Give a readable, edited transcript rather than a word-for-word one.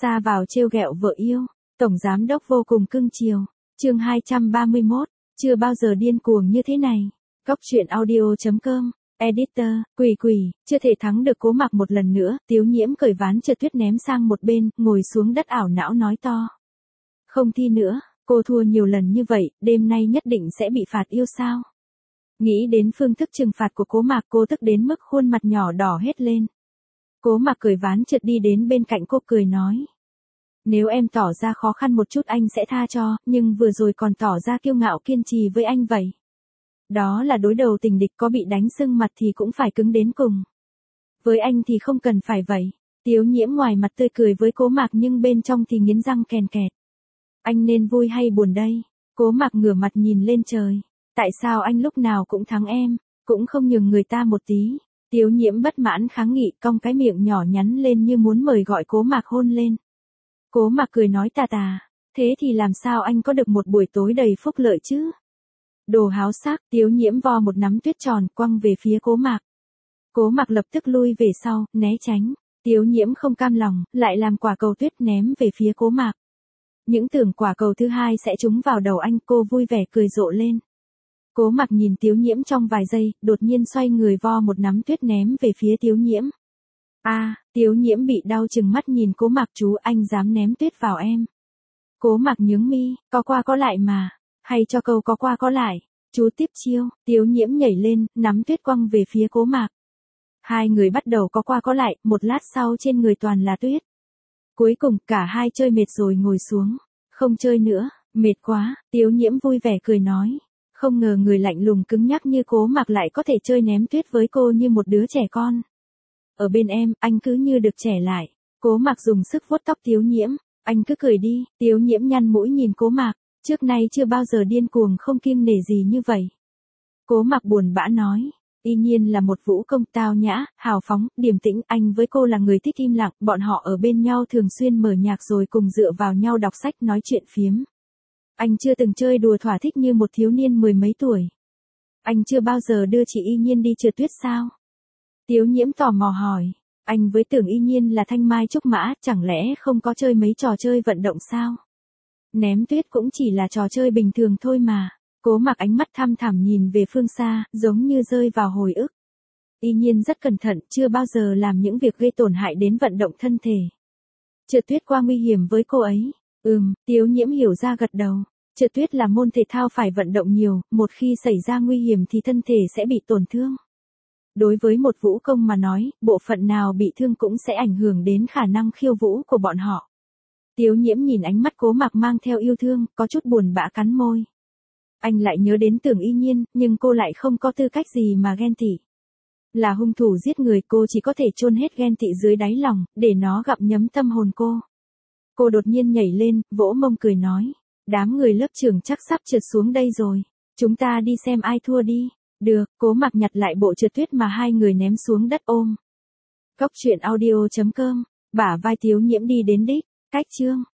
Ra vào trêu ghẹo vợ yêu, tổng giám đốc vô cùng cưng chiều. Chương 231, chưa bao giờ điên cuồng như thế này. Góc truyện audio.com. Editor, Quỷ, chưa thể thắng được Cố Mặc một lần nữa, Tiếu Nhiễm cởi ván trượt tuyết ném sang một bên, ngồi xuống đất ảo não nói to. Không thi nữa, cô thua nhiều lần như vậy, đêm nay nhất định sẽ bị phạt yêu sao? Nghĩ đến phương thức trừng phạt của Cố Mặc, cô tức đến mức khuôn mặt nhỏ đỏ hết lên. Cố Mặc cởi ván trượt đi đến bên cạnh cô cười nói. Nếu em tỏ ra khó khăn một chút anh sẽ tha cho, nhưng vừa rồi còn tỏ ra kiêu ngạo kiên trì với anh vậy. Đó là đối đầu tình địch, có bị đánh sưng mặt thì cũng phải cứng đến cùng. Với anh thì không cần phải vậy. Tiếu Nhiễm ngoài mặt tươi cười với Cố Mặc nhưng bên trong thì nghiến răng kèn kẹt. Anh nên vui hay buồn đây? Cố Mặc ngửa mặt nhìn lên trời. Tại sao anh lúc nào cũng thắng em, cũng không nhường người ta một tí? Tiếu Nhiễm bất mãn kháng nghị, cong cái miệng nhỏ nhắn lên như muốn mời gọi Cố Mặc hôn lên. Cố Mặc cười nói tà tà, thế thì làm sao anh có được một buổi tối đầy phúc lợi chứ? Đồ háo sắc, Tiếu Nhiễm vo một nắm tuyết tròn quăng về phía Cố Mặc. Cố Mặc lập tức lui về sau, né tránh. Tiếu Nhiễm không cam lòng, lại làm quả cầu tuyết ném về phía Cố Mặc. Những tưởng quả cầu thứ hai sẽ trúng vào đầu anh, cô vui vẻ cười rộ lên. Cố Mặc nhìn Tiếu Nhiễm trong vài giây, đột nhiên xoay người vo một nắm tuyết ném về phía Tiếu Nhiễm. Tiếu Nhiễm bị đau chừng mắt nhìn Cố Mặc, chú anh dám ném tuyết vào em. Cố Mặc nhướng mi, có qua có lại mà, hay cho câu có qua có lại, chú tiếp chiêu. Tiếu Nhiễm nhảy lên, nắm tuyết quăng về phía Cố Mặc. Hai người bắt đầu có qua có lại, một lát sau trên người toàn là tuyết. Cuối cùng cả hai chơi mệt rồi ngồi xuống, không chơi nữa, mệt quá. Tiếu Nhiễm vui vẻ cười nói. Không ngờ người lạnh lùng cứng nhắc như Cố Mặc lại có thể chơi ném tuyết với cô như một đứa trẻ con. Ở bên em, anh cứ như được trẻ lại. Cố Mặc dùng sức vuốt tóc Tiếu Nhiễm. Anh cứ cười đi. Tiếu Nhiễm nhăn mũi nhìn Cố Mặc. Trước nay chưa bao giờ điên cuồng không kiêng nể gì như vậy. Cố Mặc buồn bã nói. Y Nhiên là một vũ công tao nhã, hào phóng, điềm tĩnh. Anh với cô là người thích im lặng. Bọn họ ở bên nhau thường xuyên mở nhạc rồi cùng dựa vào nhau đọc sách nói chuyện phiếm. Anh chưa từng chơi đùa thỏa thích như một thiếu niên mười mấy tuổi. Anh chưa bao giờ đưa chị Y Nhiên đi trượt tuyết sao? Tiếu Nhiễm tò mò hỏi. Anh với tưởng Y Nhiên là thanh mai trúc mã, chẳng lẽ không có chơi mấy trò chơi vận động sao? Ném tuyết cũng chỉ là trò chơi bình thường thôi mà. Cố Mặc ánh mắt thăm thẳm nhìn về phương xa, giống như rơi vào hồi ức. Y Nhiên rất cẩn thận, chưa bao giờ làm những việc gây tổn hại đến vận động thân thể. Trượt tuyết quá nguy hiểm với cô ấy. Tiếu Nhiễm hiểu ra gật đầu. Trượt tuyết là môn thể thao phải vận động nhiều, một khi xảy ra nguy hiểm thì thân thể sẽ bị tổn thương. Đối với một vũ công mà nói, bộ phận nào bị thương cũng sẽ ảnh hưởng đến khả năng khiêu vũ của bọn họ. Tiếu Nhiễm nhìn ánh mắt Cố Mặc mang theo yêu thương, có chút buồn bã cắn môi. Anh lại nhớ đến tưởng Y Nhiên, nhưng cô lại không có tư cách gì mà ghen tị. Là hung thủ giết người, cô chỉ có thể chôn hết ghen tị dưới đáy lòng, để nó gặm nhấm tâm hồn cô. Cô đột nhiên nhảy lên, vỗ mông cười nói. Đám người lớp trưởng chắc sắp trượt xuống đây rồi. Chúng ta đi xem ai thua đi. Được, Cố Mặc nhặt lại bộ trượt tuyết mà hai người ném xuống đất ôm. Góc truyện audio.com. Bả vai Tiếu Nhiễm đi đến đích. Cách chương.